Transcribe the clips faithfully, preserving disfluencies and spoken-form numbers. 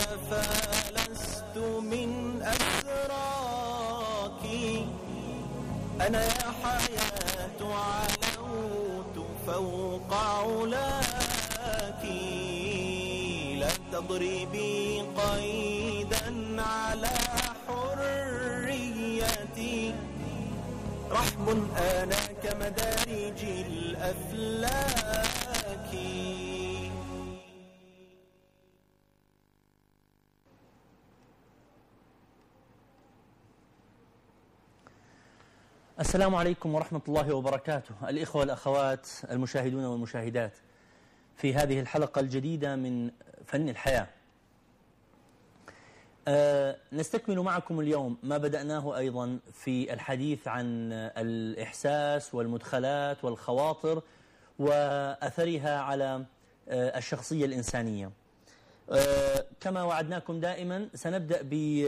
فلست من أسراك. أنا يا حياة علوت فوق علاك، لا تضربي قيدا على حريتي. رحب أنا كمدارج الأفلاك. السلام عليكم ورحمة الله وبركاته. الإخوة والأخوات المشاهدون والمشاهدات في هذه الحلقة الجديدة من فن الحياة، أه نستكمل معكم اليوم ما بدأناه أيضا في الحديث عن الإحساس والمدخلات والخواطر وأثرها على أه الشخصية الإنسانية. أه كما وعدناكم دائما سنبدأ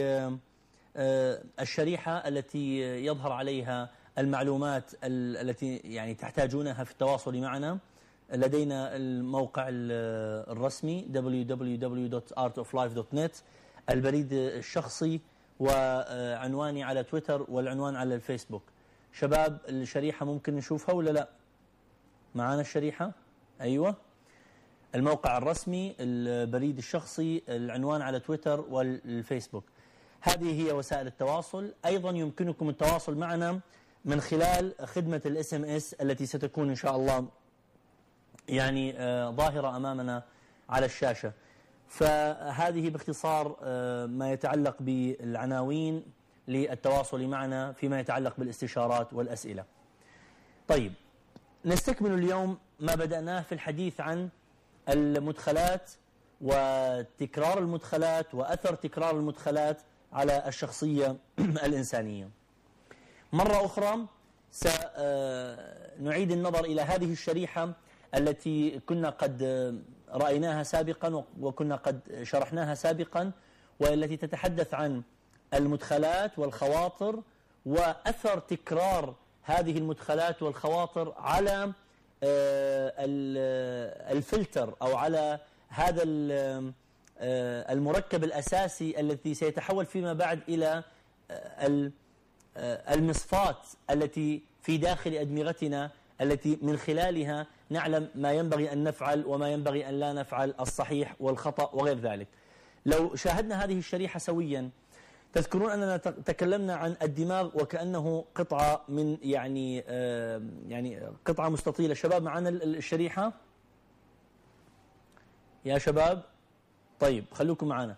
بالشريحة التي يظهر عليها المعلومات التي يعني تحتاجونها في التواصل معنا. لدينا الموقع الرسمي دبليو دبليو دبليو دوت آرت أوف لايف دوت نت، البريد الشخصي، وعنواني على تويتر، والعنوان على الفيسبوك. شباب الشريحة ممكن نشوفها ولا لا؟ معانا الشريحة؟ أيوة. الموقع الرسمي، البريد الشخصي، العنوان على تويتر والفيسبوك. هذه هي وسائل التواصل. أيضا يمكنكم التواصل معنا من خلال خدمة الاس ام اس التي ستكون إن شاء الله يعني ظاهرة أمامنا على الشاشة. فهذه باختصار ما يتعلق بالعناوين للتواصل معنا فيما يتعلق بالاستشارات والأسئلة. طيب، نستكمل اليوم ما بدأناه في الحديث عن المدخلات وتكرار المدخلات وأثر تكرار المدخلات على الشخصية الإنسانية. مرة أخرى سنعيد النظر إلى هذه الشريحة التي كنا قد رأيناها سابقا وكنا قد شرحناها سابقا، والتي تتحدث عن المدخلات والخواطر وأثر تكرار هذه المدخلات والخواطر على الفلتر أو على هذا المركب الأساسي الذي سيتحول فيما بعد إلى المصفات التي في داخل أدمغتنا، التي من خلالها نعلم ما ينبغي أن نفعل وما ينبغي أن لا نفعل، الصحيح والخطأ وغير ذلك. لو شاهدنا هذه الشريحة سويا، تذكرون أننا تكلمنا عن الدماغ وكأنه قطعة من يعني آه يعني قطعة مستطيلة. شباب معنا الشريحة يا شباب؟ طيب خلوكم معنا.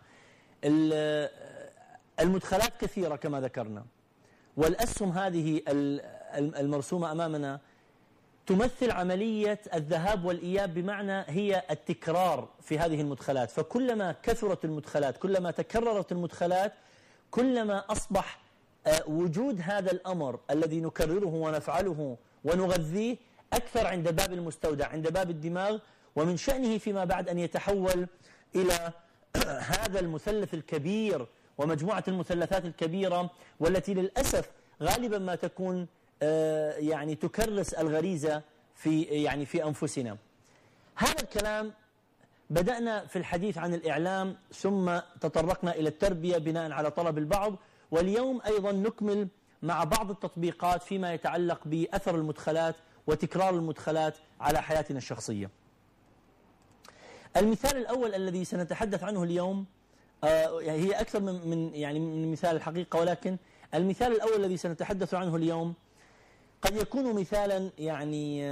المدخلات كثيرة كما ذكرنا، والأسهم هذه المرسومة أمامنا تمثل عملية الذهاب والإياب، بمعنى هي التكرار في هذه المدخلات. فكلما كثرت المدخلات، كلما تكررت المدخلات، كلما أصبح وجود هذا الأمر الذي نكرره ونفعله ونغذيه أكثر عند باب المستودع، عند باب الدماغ، ومن شأنه فيما بعد أن يتحول إلى هذا المثلث الكبير ومجموعة المثلثات الكبيرة، والتي للأسف غالبا ما تكون يعني تكرس الغريزة في يعني في أنفسنا. هذا الكلام بدأنا في الحديث عن الإعلام، ثم تطرقنا إلى التربية بناء على طلب البعض، واليوم أيضا نكمل مع بعض التطبيقات فيما يتعلق بأثر المدخلات وتكرار المدخلات على حياتنا الشخصية. المثال الأول الذي سنتحدث عنه اليوم هي أكثر من من يعني من مثال الحقيقة، ولكن المثال الأول الذي سنتحدث عنه اليوم قد يكون مثالا يعني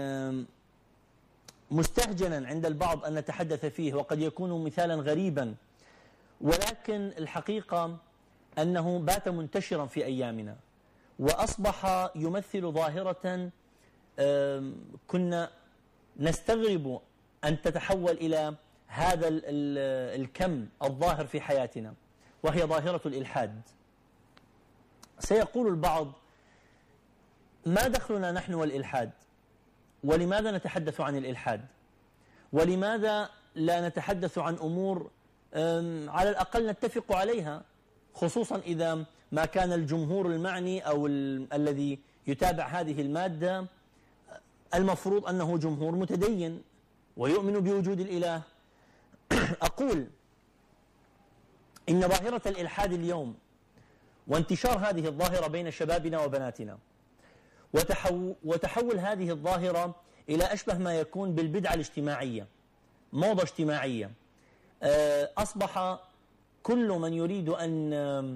مستهجنا عند البعض أن نتحدث فيه، وقد يكون مثالا غريبا، ولكن الحقيقة أنه بات منتشرا في أيامنا، وأصبح يمثل ظاهرة كنا نستغرب أن تتحول إلى هذا الكم الظاهر في حياتنا، وهي ظاهرة الإلحاد. سيقول البعض: ما دخلنا نحن والإلحاد؟ ولماذا نتحدث عن الإلحاد؟ ولماذا لا نتحدث عن أمور على الأقل نتفق عليها، خصوصا إذا ما كان الجمهور المعني أو الذي يتابع هذه المادة المفروض أنه جمهور متدين ويؤمن بوجود الإله. أقول إن ظاهرة الإلحاد اليوم وانتشار هذه الظاهرة بين شبابنا وبناتنا وتحو وتحول هذه الظاهرة إلى أشبه ما يكون بالبدعة الاجتماعية، موضة اجتماعية. أصبح كل من يريد أن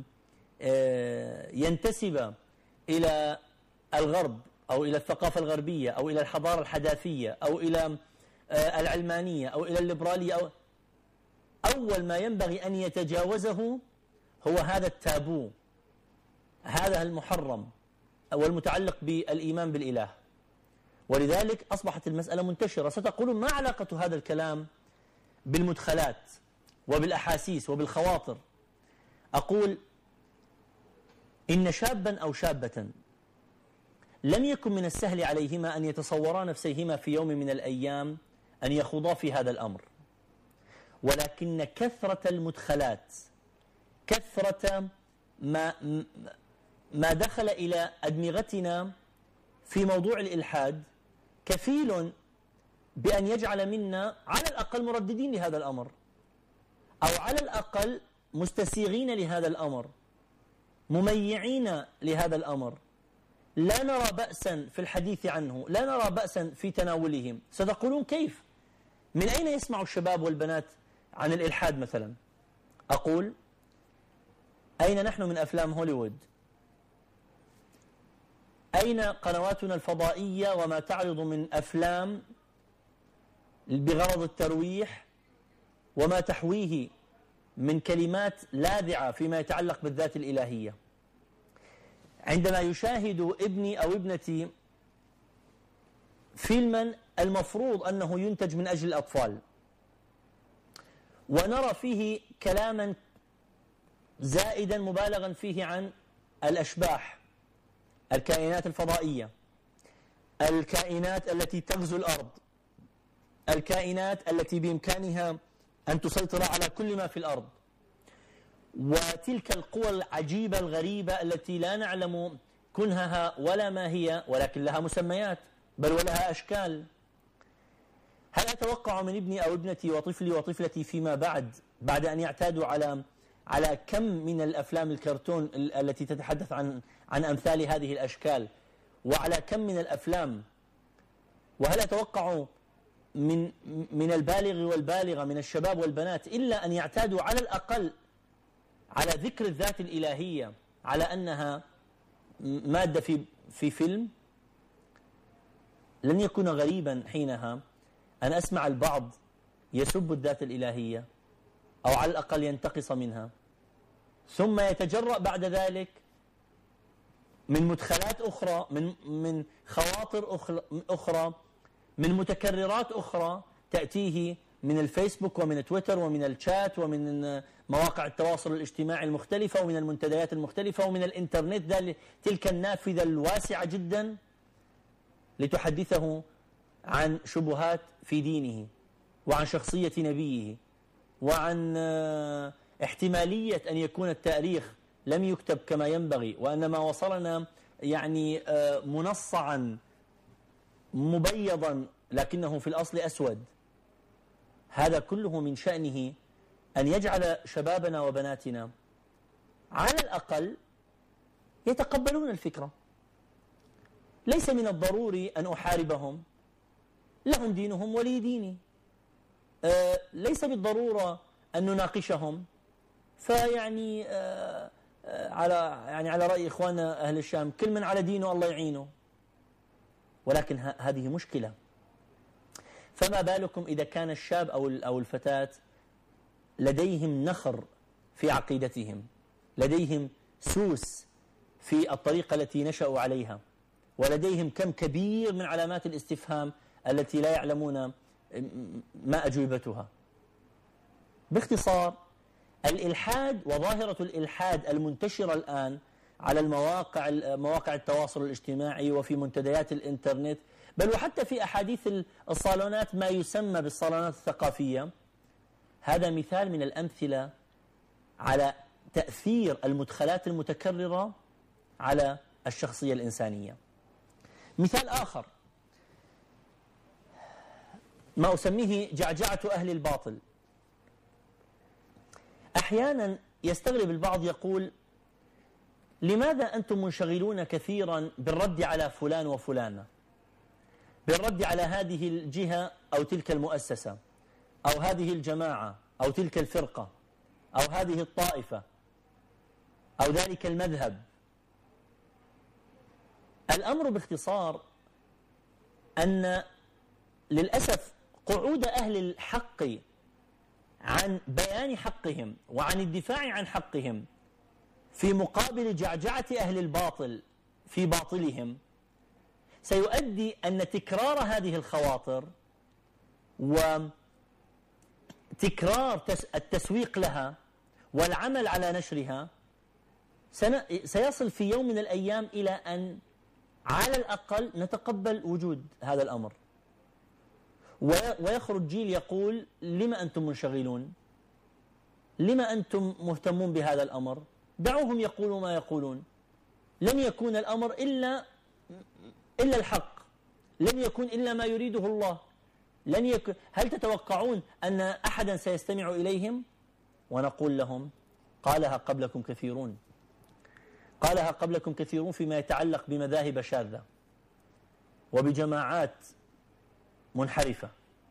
ينتسب إلى الغرب أو إلى الثقافة الغربية أو إلى الحضارة الحداثية أو إلى العلمانية أو إلى الليبرالية، أو أول ما ينبغي أن يتجاوزه هو هذا التابو، هذا المحرم والمتعلق بالإيمان بالإله. ولذلك أصبحت المسألة منتشرة. ستقولون ما علاقة هذا الكلام بالمدخلات وبالأحاسيس وبالخواطر؟ أقول إن شابا أو شابة لم يكن من السهل عليهما أن يتصورا نفسيهما في يوم من الأيام أن يخوضا في هذا الأمر، ولكن كثرة المدخلات، كثرة ما ما دخل إلى أدمغتنا في موضوع الإلحاد كفيل بأن يجعل منا على الأقل مرددين لهذا الأمر، أو على الأقل مستسيغين لهذا الأمر، مميعين لهذا الأمر. لا نرى بأسا في الحديث عنه، لا نرى بأسا في تناولهم. ستقولون كيف؟ من أين يسمع الشباب والبنات عن الإلحاد مثلا؟ أقول أين نحن من أفلام هوليوود؟ أين قنواتنا الفضائية وما تعرض من أفلام بغرض الترويح وما تحويه من كلمات لاذعة فيما يتعلق بالذات الإلهية؟ عندما يشاهد ابني أو ابنتي فيلما المفروض أنه ينتج من أجل الأطفال ونرى فيه كلاما زائدا مبالغا فيه عن الأشباح، الكائنات الفضائية، الكائنات التي تغزو الأرض، الكائنات التي بإمكانها أن تسيطر على كل ما في الأرض، وتلك القوى العجيبة الغريبة التي لا نعلم كنهها ولا ما هي، ولكن لها مسميات بل ولها أشكال. هل أتوقع من ابني أو ابنتي وطفلي وطفلتي فيما بعد بعد أن يعتادوا على على كم من الأفلام الكرتون التي تتحدث عن عن أمثال هذه الأشكال، وعلى كم من الأفلام، وهل أتوقع من من البالغ والبالغة من الشباب والبنات إلا أن يعتادوا على الأقل على ذكر الذات الإلهية على أنها مادة في في فيلم؟ لن يكون غريبا حينها أن أسمع البعض يسب الذات الإلهية أو على الأقل ينتقص منها، ثم يتجرأ بعد ذلك من مدخلات أخرى، من من خواطر أخرى، من متكررات أخرى تأتيه من الفيسبوك ومن تويتر ومن الشات ومن مواقع التواصل الاجتماعي المختلفة ومن المنتديات المختلفة ومن الإنترنت، تلك النافذة الواسعة جدا لتحدثه عن شبهات في دينه وعن شخصية نبيه وعن احتمالية أن يكون التاريخ لم يكتب كما ينبغي، وأن ما وصلنا يعني منصعا مبيضا لكنه في الأصل أسود. هذا كله من شأنه أن يجعل شبابنا وبناتنا على الأقل يتقبلون الفكرة. ليس من الضروري أن أحاربهم، لهم دينهم ولي ديني. آه ليس بالضرورة أن نناقشهم، فيعني آه آه على يعني على رأي إخواننا أهل الشام كل من على دينه الله يعينه. ولكن هذه مشكلة. فما بالكم إذا كان الشاب أو أو الفتاة لديهم نخر في عقيدتهم، لديهم سوس في الطريقة التي نشأوا عليها، ولديهم كم كبير من علامات الاستفهام التي لا يعلمون ما أجوبتها. باختصار، الإلحاد وظاهرة الإلحاد المنتشرة الآن على المواقع مواقع التواصل الاجتماعي وفي منتديات الإنترنت، بل وحتى في أحاديث الصالونات ما يسمى بالصالونات الثقافية، هذا مثال من الأمثلة على تأثير المدخلات المتكررة على الشخصية الإنسانية. مثال آخر ما أسميه جعجعة أهل الباطل. أحيانا يستغرب البعض يقول: لماذا أنتم منشغلون كثيرا بالرد على فلان وفلانة، بالرد على هذه الجهة أو تلك المؤسسة أو هذه الجماعة أو تلك الفرقة أو هذه الطائفة أو ذلك المذهب؟ الأمر باختصار أن للأسف قعود أهل الحق عن بيان حقهم وعن الدفاع عن حقهم في مقابل جعجعة أهل الباطل في باطلهم سيؤدي أن تكرار هذه الخواطر وتكرار التسويق لها والعمل على نشرها سيصل في يوم من الأيام إلى أن على الأقل نتقبل وجود هذا الأمر، ويخرج جيل يقول: لما أنتم منشغلون؟ لما أنتم مهتمون بهذا الأمر؟ دعوهم يقولوا ما يقولون، لن يكون الأمر إلا إلا الحق، لن يكون إلا ما يريده الله، لن يكون. هل تتوقعون أن أحدا سيستمع إليهم؟ ونقول لهم: قالها قبلكم كثيرون، قالها قبلكم كثيرون فيما يتعلق بمذاهب شاذة وبجماعات منحرفة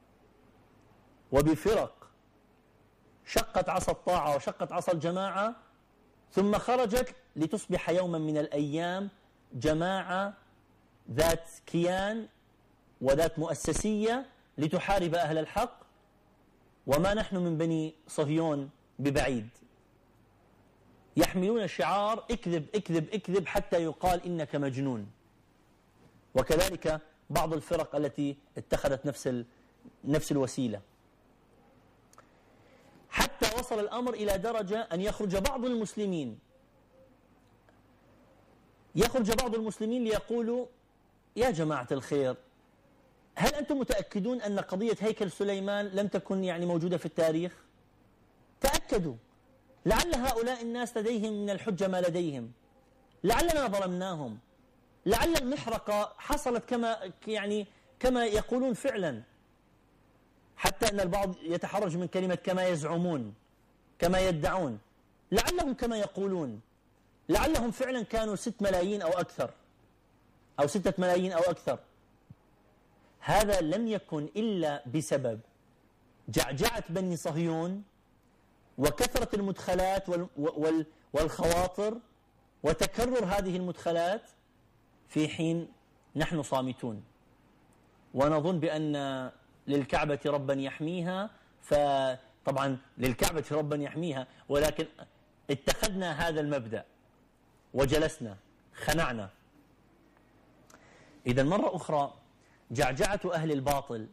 وبفرق شقت عصا الطاعة وشقت عصا الجماعة ثم خرجت لتصبح يوما من الأيام جماعة ذات كيان وذات مؤسسية لتحارب أهل الحق، وما نحن من بني صهيون ببعيد. يحملون شعار اكذب اكذب اكذب حتى يقال إنك مجنون. وكذلك بعض الفرق التي اتخذت نفس نفس الوسيلة، حتى وصل الأمر إلى درجة أن يخرج بعض المسلمين يخرج بعض المسلمين ليقولوا: يا جماعة الخير، هل أنتم متأكدون أن قضية هيكل سليمان لم تكن يعني موجودة في التاريخ؟ تأكدوا، لعل هؤلاء الناس لديهم من الحجة ما لديهم، لعلنا ظلمناهم، لعل المحرقة حصلت كما يعني كما يقولون فعلا، حتى أن البعض يتحرج من كلمة كما يزعمون، كما يدعون، لعلهم كما يقولون، لعلهم فعلا كانوا ست ملايين أو أكثر أو ستة ملايين أو أكثر. هذا لم يكن إلا بسبب جعجعة بني صهيون وكثرة المدخلات والخواطر وتكرر هذه المدخلات في حين نحن صامتون ونظن بأن للكعبة ربا يحميها. فطبعا للكعبة ربا يحميها، ولكن اتخذنا هذا المبدأ وجلسنا خنعنا. إذا مرة أخرى جعجعة أهل الباطل،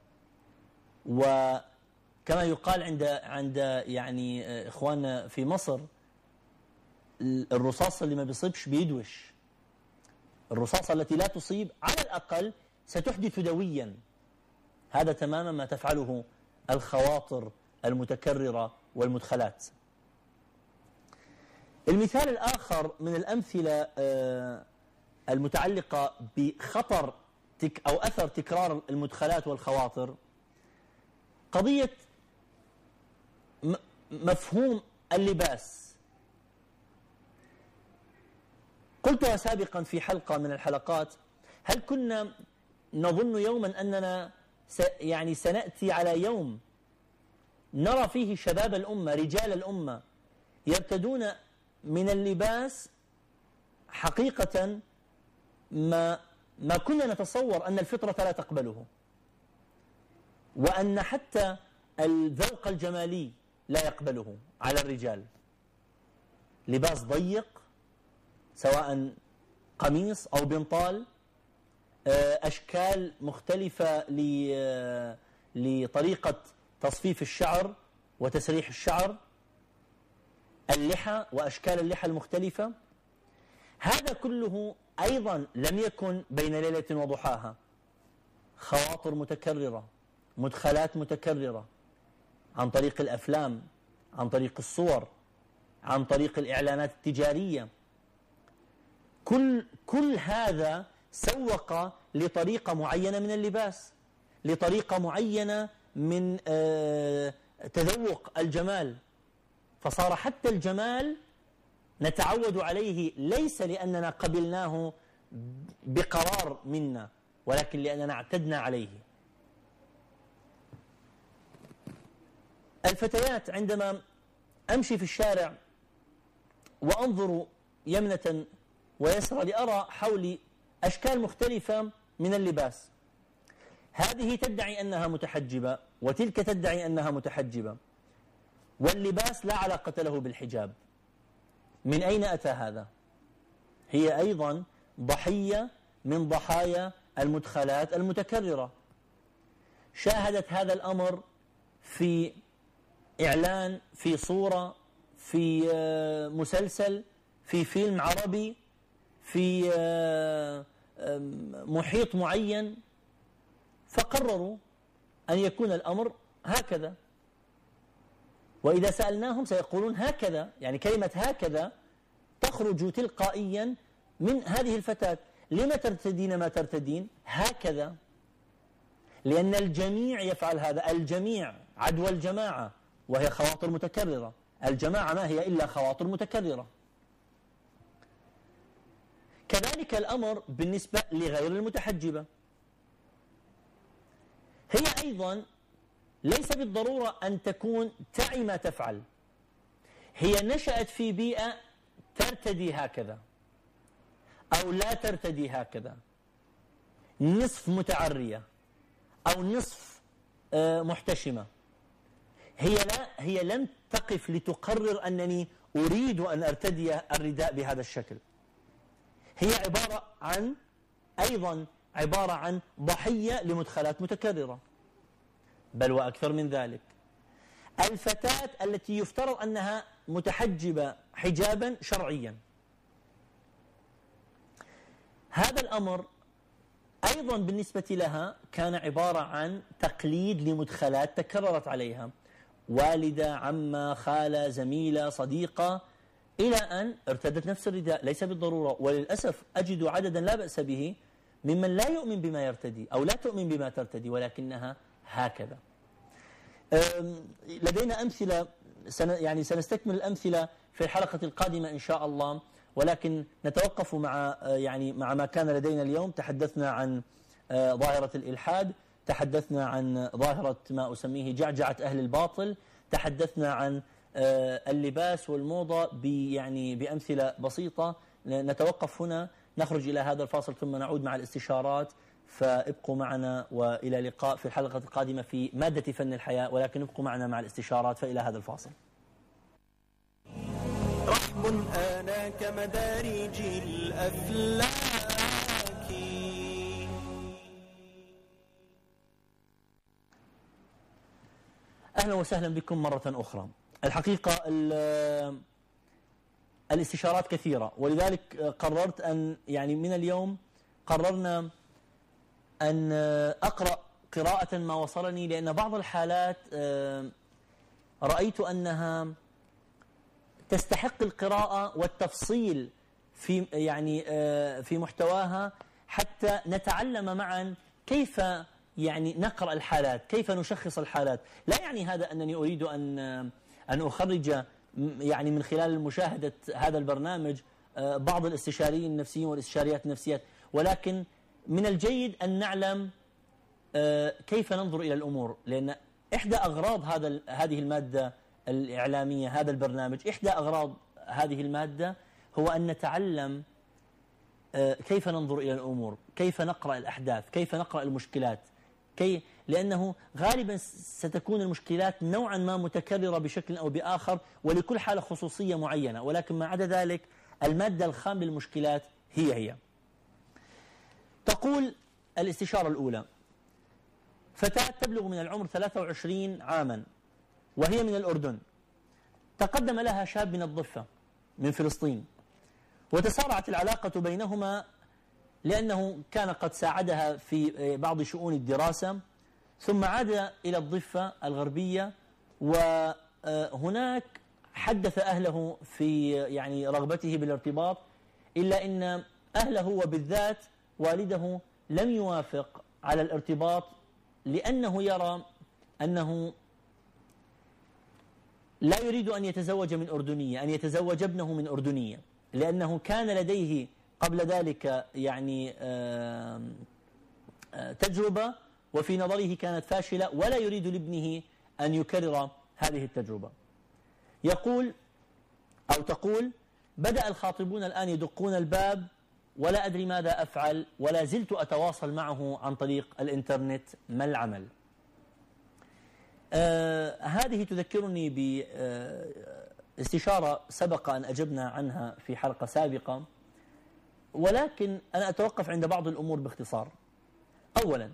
وكما يقال عند عند يعني إخواننا في مصر: الرصاصة اللي ما بيصيبش بيدوش. الرصاصة التي لا تصيب على الأقل ستحدث دويا. هذا تماما ما تفعله الخواطر المتكررة والمدخلات. المثال الآخر من الأمثلة المتعلقة بخطر أو أثر تكرار المدخلات والخواطر قضية مفهوم اللباس. قلتها سابقا في حلقة من الحلقات: هل كنا نظن يوما أننا يعني سنأتي على يوم نرى فيه شباب الأمة رجال الأمة يرتدون من اللباس حقيقة ما ما كنا نتصور أن الفطرة لا تقبله، وأن حتى الذوق الجمالي لا يقبله على الرجال؟ لباس ضيق سواء قميص أو بنطال، أشكال مختلفة لطريقة تصفيف الشعر وتسريح الشعر، اللحى وأشكال اللحى المختلفة. هذا كله أيضا لم يكن بين ليلة وضحاها، خواطر متكررة، مدخلات متكررة عن طريق الأفلام، عن طريق الصور، عن طريق الإعلانات التجارية. كل كل هذا سوق لطريقة معينة من اللباس، لطريقة معينة من تذوق الجمال. فصار حتى الجمال نتعود عليه ليس لأننا قبلناه بقرار منا، ولكن لأننا اعتدنا عليه. الفتيات عندما أمشي في الشارع وأنظر يمنة ويسرى لأرى حولي أشكال مختلفة من اللباس، هذه تدعي أنها متحجبة وتلك تدعي أنها متحجبة، واللباس لا علاقة له بالحجاب. من أين أتى هذا؟ هي أيضا ضحية من ضحايا المدخلات المتكررة. شاهدت هذا الأمر في إعلان، في صورة، في مسلسل، في فيلم عربي، في محيط معين، فقرروا أن يكون الأمر هكذا. وإذا سألناهم سيقولون هكذا، يعني كلمة هكذا تخرج تلقائيا من هذه الفتاة. لما ترتدين ما ترتدين؟ هكذا. لأن الجميع يفعل هذا، الجميع عدوى الجماعة، وهي خواطر متكررة. الجماعة ما هي إلا خواطر متكررة. كذلك الأمر بالنسبة لغير المتحجبة، هي أيضا ليس بالضرورة أن تكون تعي ما تفعل. هي نشأت في بيئة ترتدي هكذا أو لا ترتدي هكذا، نصف متعرية أو نصف محتشمة. هي لا هي لم تقف لتقرر أنني أريد أن أرتدي الرداء بهذا الشكل. هي عبارة عن أيضا عبارة عن ضحية لمدخلات متكررة. بل وأكثر من ذلك، الفتاة التي يفترض أنها متحجبة حجابا شرعيا، هذا الأمر أيضا بالنسبة لها كان عبارة عن تقليد لمدخلات تكررت عليها، والدة، عمة، خالة، زميلة، صديقة، إلى أن ارتدت نفس الرداء. ليس بالضرورة، وللأسف أجد عددا لا بأس به ممن لا يؤمن بما يرتدي أو لا تؤمن بما ترتدي، ولكنها هكذا. لدينا أمثلة، يعني سنستكمل الأمثلة في الحلقة القادمة إن شاء الله، ولكن نتوقف مع يعني مع ما كان لدينا اليوم. تحدثنا عن ظاهرة الإلحاد، تحدثنا عن ظاهرة ما أسميه جعجعة أهل الباطل، تحدثنا عن اللباس والموضة يعني بأمثلة بسيطة. نتوقف هنا، نخرج إلى هذا الفاصل ثم نعود مع الاستشارات. فابقوا معنا، وإلى لقاء في الحلقة القادمة في مادة فن الحياة، ولكن ابقوا معنا مع الاستشارات. فإلى هذا الفاصل. رحب أنا كمدارج الأفلاك. أهلا وسهلا بكم مرة أخرى. الحقيقة الاستشارات كثيرة، ولذلك قررت أن يعني من اليوم قررنا أن أقرأ قراءة ما وصلني، لأن بعض الحالات رأيت أنها تستحق القراءة والتفصيل في يعني في محتواها، حتى نتعلم معا كيف يعني نقرأ الحالات، كيف نشخص الحالات. لا يعني هذا أنني أريد أن أن أخرج يعني من خلال مشاهدة هذا البرنامج بعض الاستشاريين النفسيين والاستشاريات النفسيات، ولكن من الجيد أن نعلم كيف ننظر إلى الأمور. لأن إحدى أغراض هذا هذه المادة الإعلامية، هذا البرنامج، إحدى أغراض هذه المادة هو أن نتعلم كيف ننظر إلى الأمور، كيف نقرأ الأحداث، كيف نقرأ المشكلات، كي لأنه غالبا ستكون المشكلات نوعا ما متكررة بشكل أو بآخر، ولكل حالة خصوصية معينة، ولكن ما عدا ذلك المادة الخام للمشكلات هي هي. تقول الاستشارة الأولى: فتاة تبلغ من العمر ثلاثة وعشرين عاما وهي من الأردن، تقدم لها شاب من الضفة من فلسطين، وتسارعت العلاقة بينهما لأنه كان قد ساعدها في بعض شؤون الدراسة، ثم عاد إلى الضفة الغربية، وهناك حدث أهله في يعني رغبته بالارتباط، إلا أن أهله وبالذات والده لم يوافق على الارتباط، لأنه يرى أنه لا يريد أن يتزوج من أردنية، أن يتزوج ابنه من أردنية، لأنه كان لديه قبل ذلك يعني تجربة وفي نظره كانت فاشلة، ولا يريد لابنه أن يكرر هذه التجربة. يقول أو تقول: بدأ الخاطبون الآن يدقون الباب ولا أدري ماذا أفعل، ولا زلت أتواصل معه عن طريق الإنترنت، ما العمل؟ آه هذه تذكرني باستشارة سبق أن أجبنا عنها في حلقة سابقة، ولكن أنا أتوقف عند بعض الأمور باختصار. أولا،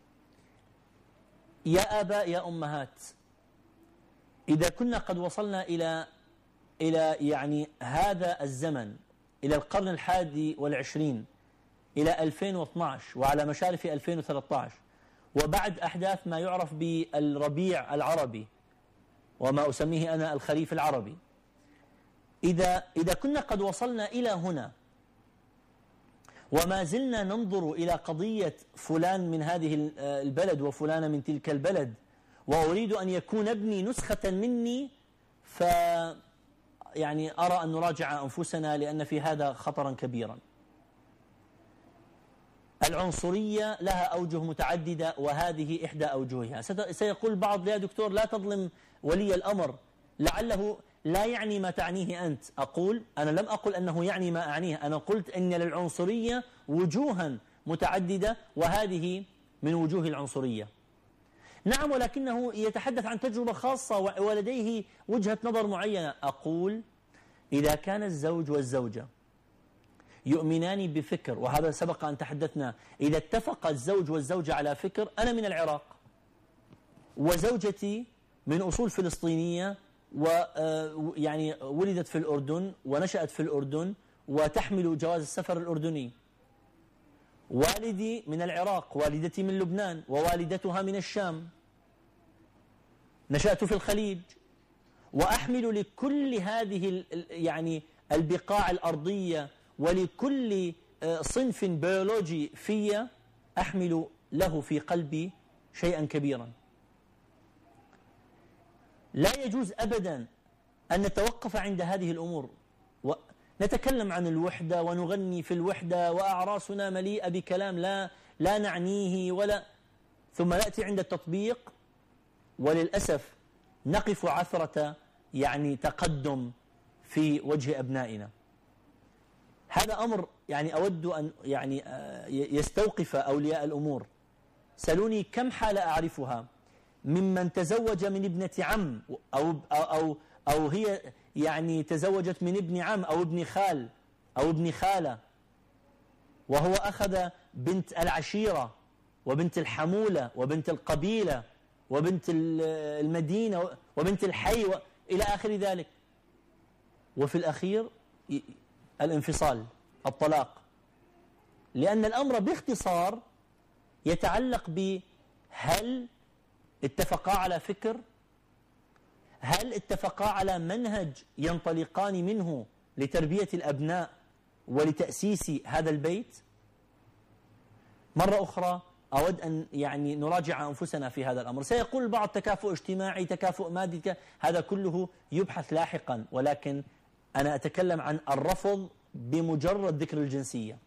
يا آباء يا أمهات، إذا كنا قد وصلنا إلى إلى يعني هذا الزمن، إلى القرن الحادي والعشرين، إلى ألفين واثني عشر وعلى مشارف ألفين وثلاثة عشر، وبعد أحداث ما يعرف بالربيع العربي وما أسميه أنا الخريف العربي، إذا إذا كنا قد وصلنا إلى هنا وما زلنا ننظر إلى قضية فلان من هذه البلد وفلان من تلك البلد، وأريد أن يكون ابني نسخة مني، ف يعني أرى أن نراجع أنفسنا، لأن في هذا خطرا كبيرا. العنصرية لها أوجه متعددة وهذه إحدى أوجهها. سيقول البعض: يا دكتور لا تظلم ولي الأمر، لعله لا يعني ما تعنيه أنت. أقول: أنا لم أقل أنه يعني ما أعنيه، أنا قلت أن للعنصرية وجوها متعددة وهذه من وجوه العنصرية. نعم، ولكنه يتحدث عن تجربة خاصة ولديه وجهة نظر معينة. أقول: إذا كان الزوج والزوجة يؤمنان بفكر، وهذا سبق أن تحدثنا، إذا اتفق الزوج والزوجة على فكر، أنا من العراق وزوجتي من أصول فلسطينية ويعني ولدت في الأردن ونشأت في الأردن وتحمل جواز السفر الأردني، والدي من العراق، والدتي من لبنان، ووالدتها من الشام، نشأت في الخليج، وأحمل لكل هذه يعني البقاع الأرضية ولكل صنف بيولوجي في أحمل له في قلبي شيئا كبيرا. لا يجوز أبدا أن نتوقف عند هذه الأمور ونتكلم عن الوحدة ونغني في الوحدة وأعراسنا مليئة بكلام لا لا نعنيه، ولا ثم نأتي عند التطبيق وللأسف نقف عثرة يعني تقدم في وجه أبنائنا. هذا أمر يعني أود أن يعني يستوقف أولياء الأمور. سألوني كم حالة أعرفها ممن تزوج من ابنة عم أو, أو, أو هي يعني تزوجت من ابن عم أو ابن خال أو ابن خالة، وهو أخذ بنت العشيرة وبنت الحمولة وبنت القبيلة وبنت المدينة وبنت الحي إلى آخر ذلك، وفي الأخير الانفصال، الطلاق. لأن الأمر باختصار يتعلق بهل اتفقا على فكر، هل اتفقا على منهج ينطلقان منه لتربية الأبناء ولتأسيس هذا البيت. مرة أخرى أود أن يعني نراجع أنفسنا في هذا الأمر. سيقول البعض تكافؤ اجتماعي، تكافؤ مادي، هذا كله يبحث لاحقا، ولكن أنا أتكلم عن الرفض بمجرد ذكر الجنسية.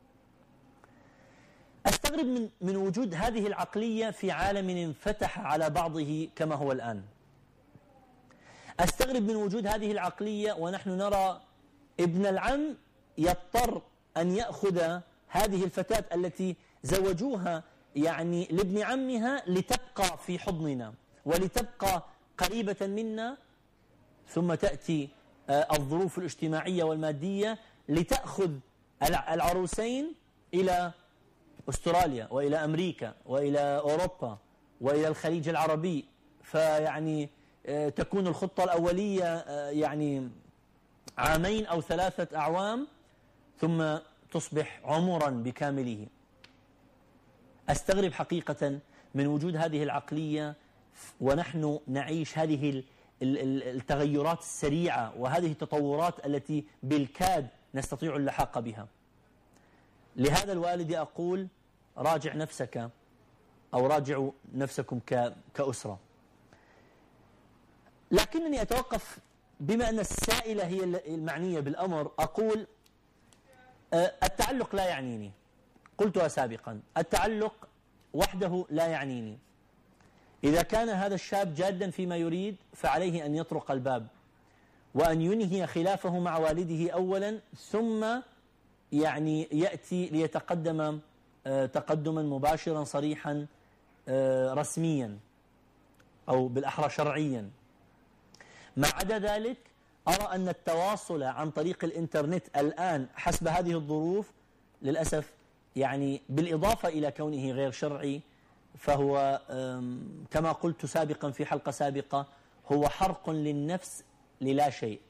أستغرب من من وجود هذه العقلية في عالم انفتح على بعضه كما هو الآن. أستغرب من وجود هذه العقلية ونحن نرى ابن العم يضطر أن يأخذ هذه الفتاة التي زوجوها يعني لابن عمها لتبقى في حضننا ولتبقى قريبة منا، ثم تأتي الظروف الاجتماعية والمادية لتأخذ العروسين إلى أستراليا وإلى أمريكا وإلى أوروبا وإلى الخليج العربي، فيعني تكون الخطة الأولية يعني عامين أو ثلاثة أعوام ثم تصبح عمرا بكامله. أستغرب حقيقة من وجود هذه العقلية ونحن نعيش هذه التغيرات السريعة وهذه التطورات التي بالكاد نستطيع اللحاق بها. لهذا الوالد أقول: راجع نفسك أو راجعوا نفسكم كأسرة. لكنني أتوقف بما أن السائلة هي المعنية بالأمر، أقول التعلق لا يعنيني، قلتها سابقا، التعلق وحده لا يعنيني. إذا كان هذا الشاب جادا فيما يريد فعليه أن يطرق الباب وأن ينهي خلافه مع والده أولا، ثم يعني يأتي ليتقدم تقدما مباشرا صريحا رسميا أو بالأحرى شرعيا. ما عدا ذلك أرى أن التواصل عن طريق الإنترنت الآن حسب هذه الظروف للأسف يعني بالإضافة إلى كونه غير شرعي فهو كما قلت سابقا في حلقة سابقة هو حرق للنفس للا شيء.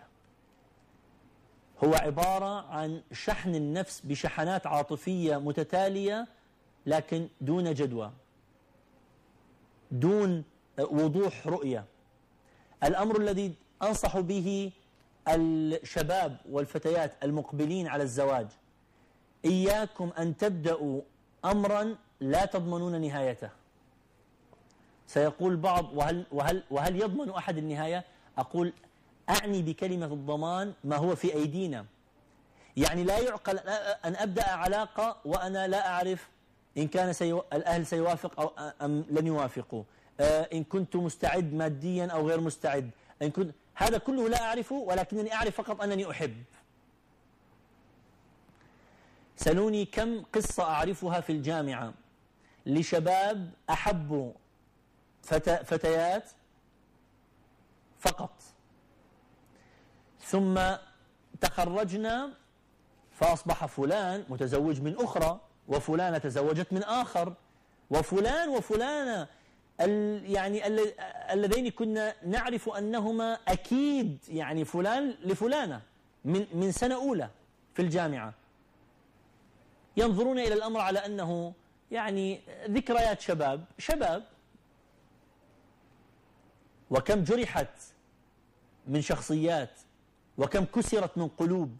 هو عبارة عن شحن النفس بشحنات عاطفية متتالية لكن دون جدوى، دون وضوح رؤية. الأمر الذي أنصح به الشباب والفتيات المقبلين على الزواج، إياكم أن تبدأوا أمرا لا تضمنون نهايته. سيقول بعض وهل, وهل, وهل يضمن أحد النهاية؟ أقول أعني بكلمة الضمان ما هو في أيدينا. يعني لا يعقل أن أبدأ علاقة وأنا لا أعرف إن كان سيو... الأهل سيوافق أو أم لن يوافقوا، إن كنت مستعد ماديا أو غير مستعد، إن كنت هذا كله لا أعرفه، ولكنني أعرف فقط أنني أحب. سألوني كم قصة أعرفها في الجامعة لشباب أحبوا فت... فتيات فقط، ثم تخرجنا فأصبح فلان متزوج من أخرى، وفلانة تزوجت من آخر، وفلان وفلانة ال يعني ال اللذين كنا نعرف أنهما أكيد يعني فلان لفلانة من, من سنة أولى في الجامعة، ينظرون إلى الأمر على أنه يعني ذكريات شباب شباب. وكم جرحت من شخصيات وكم كسرت من قلوب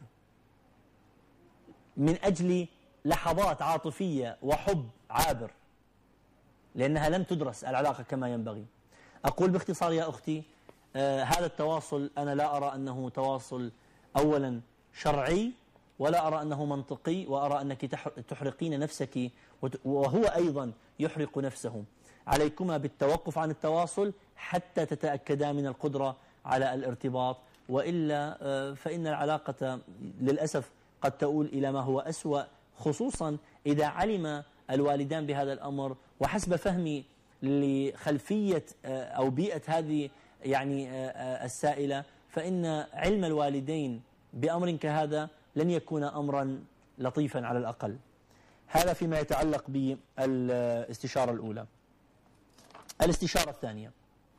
من أجل لحظات عاطفية وحب عابر لأنها لم تدرس العلاقة كما ينبغي. أقول باختصار يا أختي، آه هذا التواصل أنا لا أرى أنه تواصل أولا شرعي، ولا أرى أنه منطقي، وأرى أنك تحرقين نفسك وهو أيضا يحرق نفسه. عليكما بالتوقف عن التواصل حتى تتأكدا من القدرة على الارتباط، وإلا آه فإن العلاقة للأسف قد تؤول إلى ما هو أسوأ، خصوصا إذا علم الوالدان بهذا الأمر. وحسب فهمي لخلفية أو بيئة هذه يعني السائلة، فإن علم الوالدين بأمر كهذا لن يكون أمرا لطيفا على الأقل. هذا فيما يتعلق بالاستشارة الأولى. الاستشارة الثانية،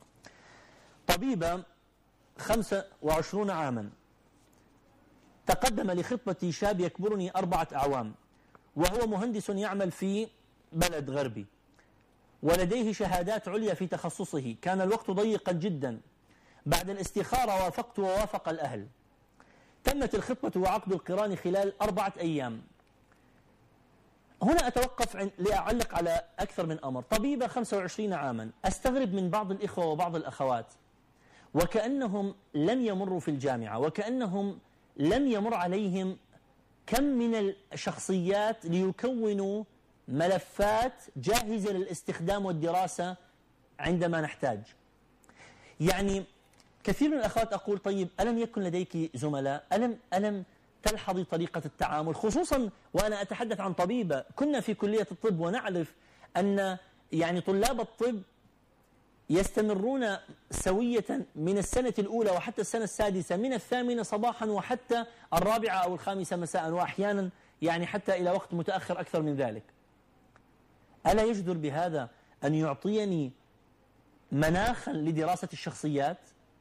طبيبة خمسة وعشرون عاما تقدم لخطبتي شاب يكبرني أربعة أعوام، وهو مهندس يعمل في بلد غربي ولديه شهادات عليا في تخصصه. كان الوقت ضيقا جدا. بعد الاستخارة وافقت ووافق الأهل. تمت الخطبة وعقد القران خلال أربعة أيام. هنا أتوقف لأعلق على أكثر من أمر. طبيبة خمسة وعشرين عاما، أستغرب من بعض الإخوة وبعض الأخوات وكأنهم لم يمروا في الجامعة، وكأنهم لم يمر عليهم كم من الشخصيات ليكونوا ملفات جاهزة للاستخدام والدراسة عندما نحتاج. يعني كثير من الأخوات أقول طيب ألم يكن لديك زملاء؟ ألم, ألم تلحظي طريقة التعامل؟ خصوصا وأنا أتحدث عن طبيبة كنا في كلية الطب ونعرف أن يعني طلاب الطب يستمرون سوية من السنة الأولى وحتى السنة السادسة، من الثامنة صباحا وحتى الرابعة أو الخامسة مساء، وأحيانا يعني حتى إلى وقت متأخر أكثر من ذلك. ألا يجدر بهذا أن يعطيني مناخا لدراسة الشخصيات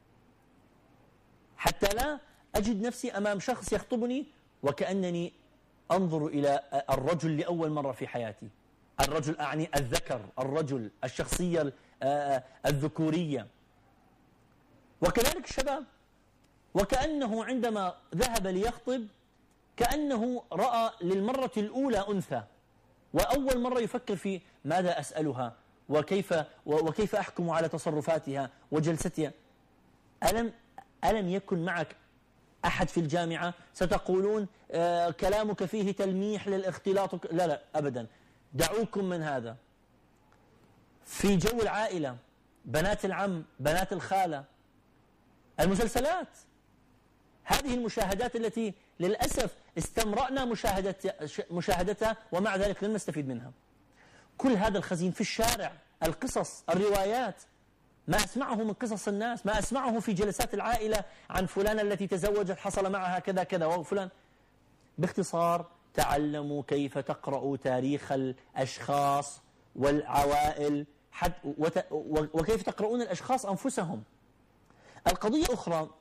حتى لا أجد نفسي أمام شخص يخطبني وكأنني أنظر إلى الرجل لأول مرة في حياتي؟ الرجل أعني الذكر، الرجل، الشخصية الذكورية. وكذلك الشباب، وكأنه عندما ذهب ليخطب كأنه رأى للمرة الأولى أنثى، وأول مرة يفكر في ماذا أسألها وكيف وكيف أحكم على تصرفاتها وجلستها. ألم ألم يكن معك أحد في الجامعة؟ ستقولون آه كلامك فيه تلميح للاختلاط. لا لا أبدا، دعوكم من هذا. في جو العائلة، بنات العم، بنات الخالة، المسلسلات، هذه المشاهدات التي للأسف استمرأنا مشاهدتها ومع ذلك لم نستفيد منها. كل هذا الخزين في الشارع، القصص، الروايات، ما أسمعه من قصص الناس، ما أسمعه في جلسات العائلة عن فلانة التي تزوجت حصل معها كذا كذا وفلان. باختصار، تعلموا كيف تقرأوا تاريخ الأشخاص والعوائل وكيف تقرؤون الأشخاص أنفسهم. القضية أخرى،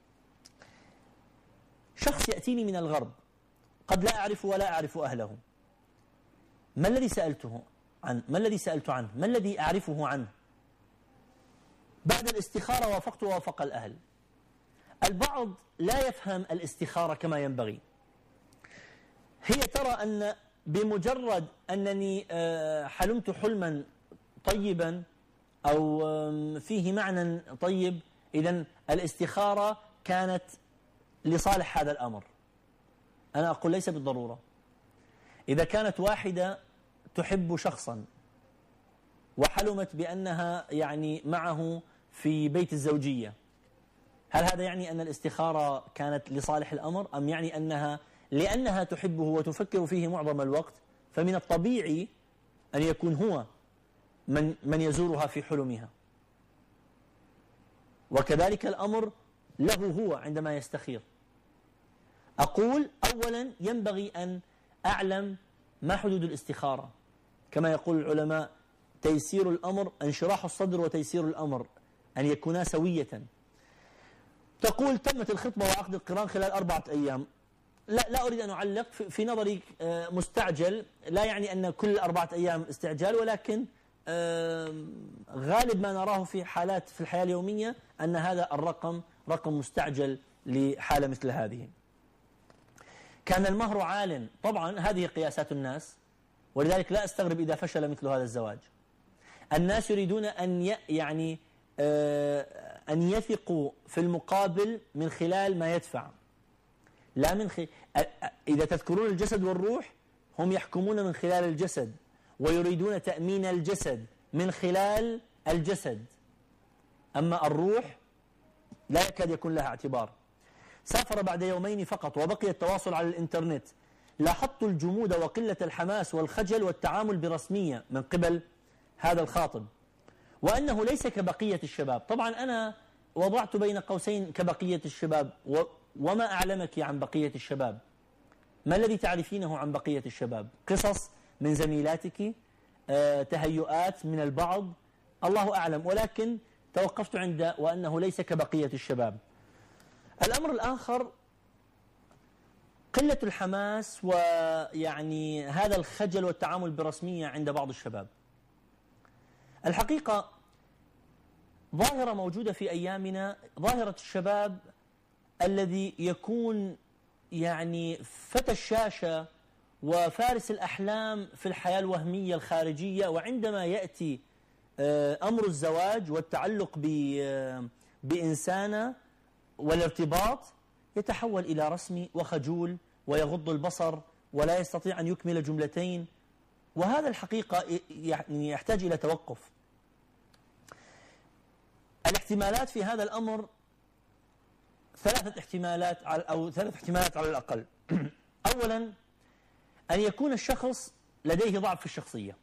شخص يأتيني من الغرب قد لا أعرف ولا أعرف أهله. ما الذي سألته عنه؟ ما الذي سألت عنه؟ ما الذي أعرفه عنه؟ بعد الاستخارة وافقت ووافق الأهل. البعض لا يفهم الاستخارة كما ينبغي. هي ترى أن بمجرد أنني حلمت حلما طيبا أو فيه معنى طيب، إذن الاستخارة كانت لصالح هذا الأمر. أنا أقول ليس بالضرورة. إذا كانت واحدة تحب شخصا وحلمت بأنها يعني معه في بيت الزوجية، هل هذا يعني أن الاستخارة كانت لصالح الأمر، أم يعني أنها لأنها تحبه وتفكر فيه معظم الوقت فمن الطبيعي أن يكون هو من من يزورها في حلمها؟ وكذلك الأمر له هو عندما يستخير. أقول أولا ينبغي أن أعلم ما حدود الاستخارة. كما يقول العلماء: تيسير الأمر انشراح الصدر وتيسير الأمر أن يكونا سوية. تقول تمت الخطبة وعقد القران خلال أربعة أيام. لا, لا أريد أن أعلق. في نظري مستعجل لا يعني أن كل أربعة أيام استعجال، ولكن غالب ما نراه في حالات في الحياة اليومية أن هذا الرقم رقم مستعجل لحالة مثل هذه. كان المهر عال، طبعا هذه قياسات الناس، ولذلك لا أستغرب إذا فشل مثل هذا الزواج. الناس يريدون أن يعني أن يثقوا في المقابل من خلال ما يدفع، لا من خلال. إذا تذكرون الجسد والروح، هم يحكمون من خلال الجسد ويريدون تأمين الجسد من خلال الجسد، أما الروح لا يكاد يكون لها اعتبار. سافر بعد يومين فقط وبقي التواصل على الإنترنت. لاحظت الجمود وقلة الحماس والخجل والتعامل برسمية من قبل هذا الخاطب، وأنه ليس كبقية الشباب. طبعا أنا وضعت بين قوسين كبقية الشباب، وما أعلمك عن بقية الشباب؟ ما الذي تعرفينه عن بقية الشباب؟ قصص من زميلاتك، آه، تهيؤات من البعض، الله أعلم، ولكن توقفت عند وأنه ليس كبقية الشباب. الأمر الآخر قلة الحماس ويعني هذا الخجل والتعامل برسمية عند بعض الشباب. الحقيقة ظاهرة موجودة في أيامنا، ظاهرة الشباب الذي يكون يعني فتى الشاشة وفارس الأحلام في الحياة الوهمية الخارجية، وعندما يأتي أمر الزواج والتعلق بإنسانة والارتباط يتحول إلى رسمي وخجول ويغض البصر ولا يستطيع أن يكمل جملتين، وهذا الحقيقة يعني يحتاج إلى توقف. الاحتمالات في هذا الأمر ثلاثة احتمالات أو ثلاث احتمالات على الأقل. أولا، أن يكون الشخص لديه ضعف في الشخصية،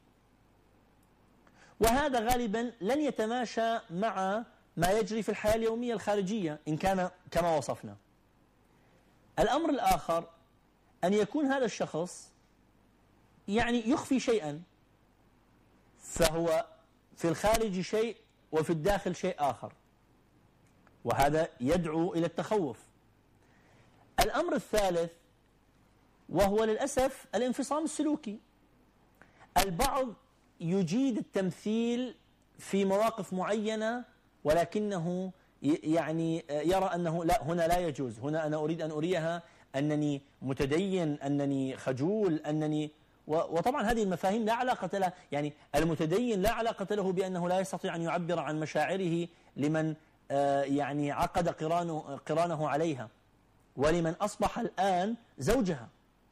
وهذا غالبا لن يتماشى مع ما يجري في الحياة اليومية الخارجية إن كان كما وصفنا. الأمر الآخر أن يكون هذا الشخص يعني يخفي شيئا، فهو في الخارج شيء وفي الداخل شيء آخر، وهذا يدعو إلى التخوف. الأمر الثالث وهو للأسف الانفصام السلوكي. البعض يجيد التمثيل في مواقف معينة، ولكنه يعني يرى أنه لا، هنا لا يجوز، هنا أنا أريد أن أريها أنني متدين، أنني خجول، أنني وطبعا هذه المفاهيم لا علاقة لها، يعني المتدين لا علاقة له بأنه لا يستطيع أن يعبر عن مشاعره لمن يعني عقد قرانه, قرانه عليها، ولمن أصبح الآن زوجها.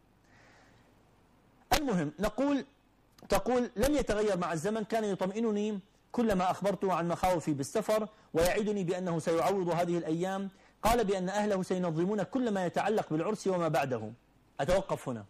المهم نقول تقول لم يتغير مع الزمن، كان يطمئنني كلما أخبرته عن مخاوفي بالسفر ويعدني بأنه سيعوض هذه الأيام. قال بأن أهله سينظمون كل ما يتعلق بالعرس وما بعده. أتوقف هنا.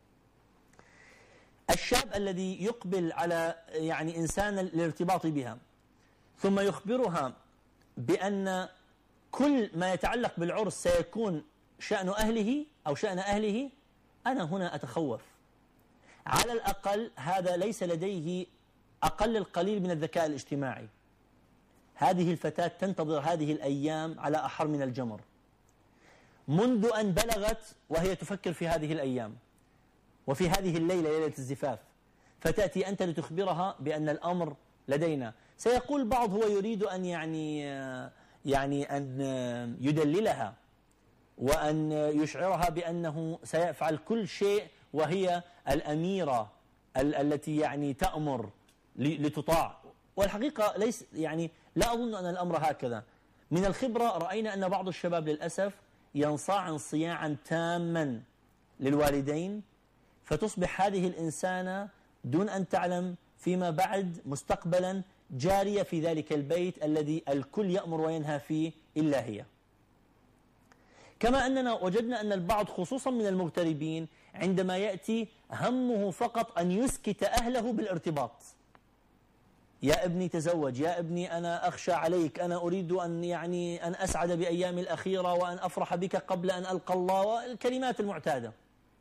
الشاب الذي يقبل على يعني إنسان الارتباط بها ثم يخبرها بأن كل ما يتعلق بالعرس سيكون شأن أهله أو شأن أهله، أنا هنا أتخوف. على الأقل هذا ليس لديه أقل القليل من الذكاء الاجتماعي. هذه الفتاة تنتظر هذه الأيام على أحر من الجمر منذ أن بلغت وهي تفكر في هذه الأيام وفي هذه الليلة ليلة الزفاف، فتأتي أنت لتخبرها بأن الأمر لدينا. سيقول بعض هو يريد أن يعني يعني أن يدللها وأن يشعرها بأنه سيفعل كل شيء وهي الأميرة ال التي يعني تأمر لتطاع، والحقيقة ليس يعني لا أظن أن الأمر هكذا. من الخبرة رأينا أن بعض الشباب للأسف ينصاع انصياعا تاما للوالدين، فتصبح هذه الإنسانة دون أن تعلم فيما بعد مستقبلا جارية في ذلك البيت الذي الكل يأمر وينهى فيه إلا هي. كما أننا وجدنا أن البعض خصوصا من المغتربين عندما يأتي همه فقط أن يسكت أهله بالارتباط. يا ابني تزوج، يا ابني أنا أخشى عليك، أنا أريد أن يعني أن أسعد بأيامي الأخيرة وأن أفرح بك قبل أن ألقى الله، والكلمات المعتادة.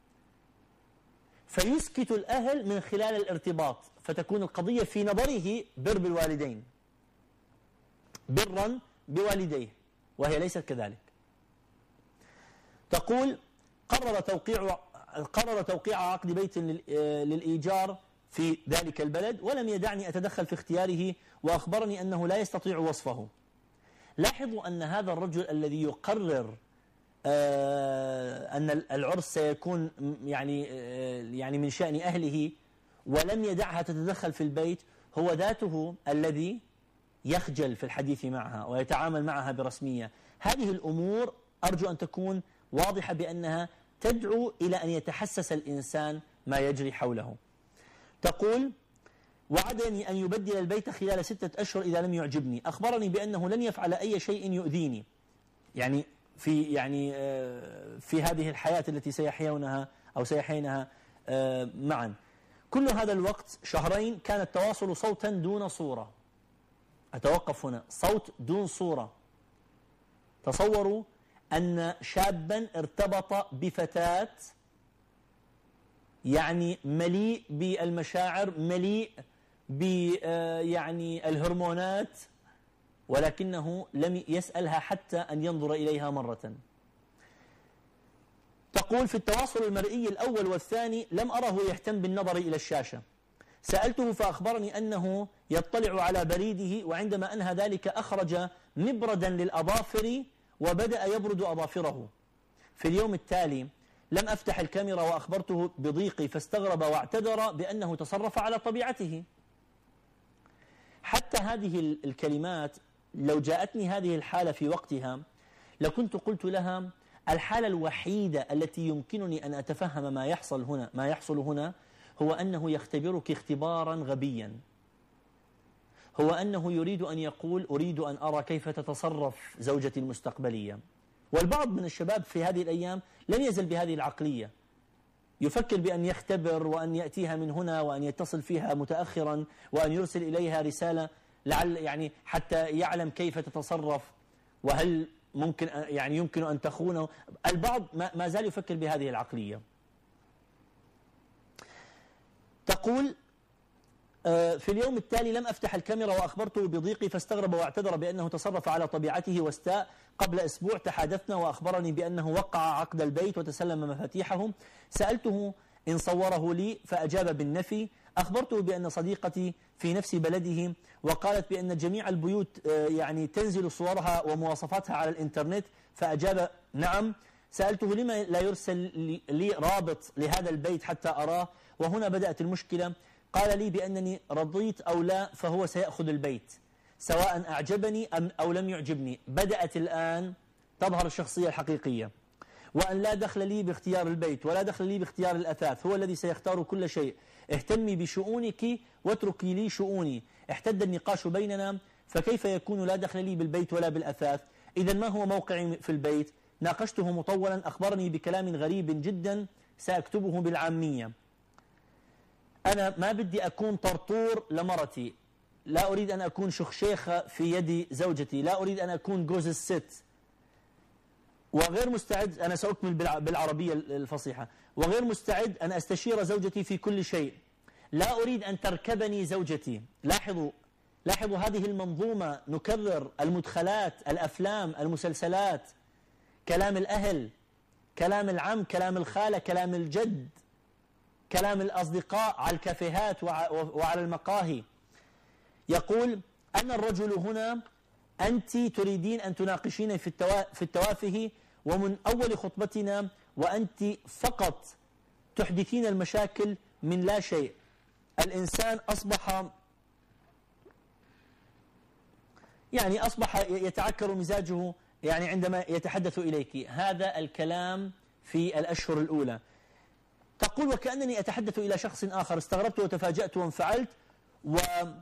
فيسكت الأهل من خلال الارتباط، فتكون القضية في نظره بر بالوالدين، برا بوالديه، وهي ليست كذلك. تقول قرر توقيع قرر توقيع عقد بيت للإيجار في ذلك البلد ولم يدعني أتدخل في اختياره، وأخبرني أنه لا يستطيع وصفه. لاحظوا أن هذا الرجل الذي يقرر أن العرس سيكون يعني يعني من شأن أهله ولم يدعها تتدخل في البيت، هو ذاته الذي يخجل في الحديث معها ويتعامل معها برسمية. هذه الأمور أرجو أن تكون واضحة بأنها تدعو إلى أن يتحسس الإنسان ما يجري حوله. تقول وعدني أن يبدل البيت خلال ستة أشهر إذا لم يعجبني. أخبرني بأنه لن يفعل أي شيء يؤذيني، يعني في يعني في هذه الحياة التي سيحيونها أو سيحينها معا. كل هذا الوقت شهرين كان التواصل صوتا دون صورة. أتوقف هنا، صوت دون صورة. تصوروا أن شابا ارتبط بفتاة يعني مليء بالمشاعر، مليء ب يعني الهرمونات، ولكنه لم يسألها حتى أن ينظر إليها مرة. تقول في التواصل المرئي الأول والثاني لم أره يهتم بالنظر إلى الشاشة. سألته فأخبرني أنه يطلع على بريده، وعندما أنهى ذلك أخرج مبردا للأظافر وبدأ يبرد أظافره. في اليوم التالي لم أفتح الكاميرا وأخبرته بضيقي، فاستغرب واعتذر بأنه تصرف على طبيعته. حتى هذه الكلمات لو جاءتني هذه الحالة في وقتها لكنت قلت لها الحالة الوحيدة التي يمكنني أن أتفهم ما يحصل هنا ما يحصل هنا هو أنه يختبرك اختبارا غبيا، هو أنه يريد أن يقول أريد أن أرى كيف تتصرف زوجتي المستقبلية. والبعض من الشباب في هذه الأيام لم يزل بهذه العقلية، يفكر بأن يختبر وأن يأتيها من هنا وأن يتصل فيها متأخرا وأن يرسل إليها رسالة لعل يعني حتى يعلم كيف تتصرف وهل ممكن يعني يمكن أن تخونه. البعض ما زال يفكر بهذه العقلية. تقول في اليوم التالي لم أفتح الكاميرا وأخبرته بضيقي، فاستغرب واعتذر بأنه تصرف على طبيعته واستاء. قبل أسبوع تحادثنا وأخبرني بأنه وقع عقد البيت وتسلم مفاتيحه. سألته إن صوره لي فأجاب بالنفي. أخبرته بأن صديقتي في نفس بلده وقالت بأن جميع البيوت يعني تنزل صورها ومواصفاتها على الإنترنت، فأجاب نعم. سألته لما لا يرسل لي رابط لهذا البيت حتى أراه، وهنا بدأت المشكلة. قال لي بأنني رضيت أو لا فهو سيأخذ البيت. سواء أعجبني أم أو لم يعجبني. بدأت الآن تظهر الشخصية الحقيقية، وأن لا دخل لي باختيار البيت ولا دخل لي باختيار الأثاث، هو الذي سيختار كل شيء. اهتمي بشؤونك واتركي لي شؤوني. احتد النقاش بيننا، فكيف يكون لا دخل لي بالبيت ولا بالأثاث؟ إذا ما هو موقعي في البيت؟ ناقشته مطولا، أخبرني بكلام غريب جدا سأكتبه بالعامية. أنا ما بدي أكون طرطور لمرتي، لا أريد أن أكون شخشيخة في يد زوجتي، لا أريد أن أكون جوز الست، وغير مستعد، أنا سأكمل بالعربية الفصيحة، وغير مستعد أن أستشير زوجتي في كل شيء. لا أريد أن تركبني زوجتي. لاحظوا لاحظوا هذه المنظومة، نكرر المدخلات، الأفلام، المسلسلات، كلام الأهل، كلام العم، كلام الخالة، كلام الجد، كلام الأصدقاء على الكافيهات وعلى المقاهي. يقول أن الرجل هنا، أنت تريدين أن تناقشين في في التوافه ومن أول خطبتنا، وأنت فقط تحدثين المشاكل من لا شيء. الإنسان أصبح يعني أصبح يتعكر مزاجه يعني عندما يتحدث إليك. هذا الكلام في الأشهر الأولى. تقول وكأنني أتحدث إلى شخص آخر، استغربت وتفاجأت وانفعلت، و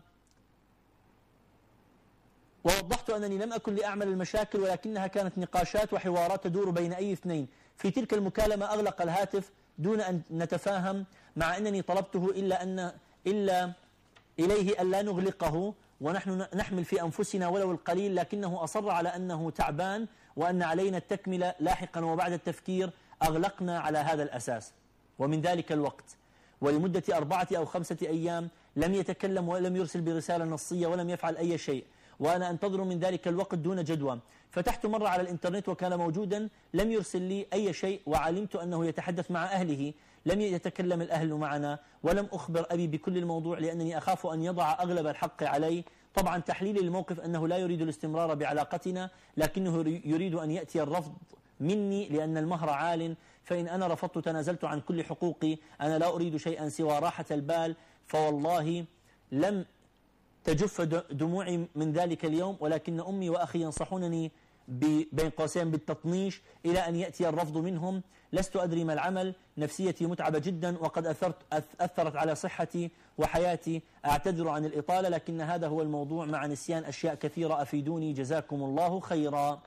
ووضحت أنني لم أكن لأعمل المشاكل، ولكنها كانت نقاشات وحوارات تدور بين أي اثنين. في تلك المكالمة أغلق الهاتف دون أن نتفاهم، مع أنني طلبته إلا أن إلا إليه ألا نغلقه ونحن نحمل في أنفسنا ولو القليل، لكنه أصر على أنه تعبان وأن علينا التكملة لاحقا. وبعد التفكير أغلقنا على هذا الأساس. ومن ذلك الوقت ولمدة أربعة أو خمسة أيام لم يتكلم ولم يرسل برسالة نصية ولم يفعل أي شيء، وأنا أنتظر من ذلك الوقت دون جدوى. فتحت مرة على الإنترنت وكان موجودا، لم يرسل لي أي شيء، وعلمت أنه يتحدث مع أهله. لم يتكلم الأهل معنا، ولم أخبر أبي بكل الموضوع لأنني أخاف أن يضع أغلب الحق علي. طبعا تحليلي للموقف أنه لا يريد الاستمرار بعلاقتنا، لكنه يريد أن يأتي الرفض مني لأن المهر عال، فإن أنا رفضت تنازلت عن كل حقوقي. أنا لا أريد شيئا سوى راحة البال، فوالله لم تجف دموعي من ذلك اليوم، ولكن أمي وأخي ينصحونني بين قوسين بالتطنيش إلى أن يأتي الرفض منهم. لست أدري ما العمل، نفسيتي متعبة جدا وقد أثرت أثرت على صحتي وحياتي. أعتذر عن الإطالة، لكن هذا هو الموضوع مع نسيان أشياء كثيرة، أفيدوني جزاكم الله خيرا.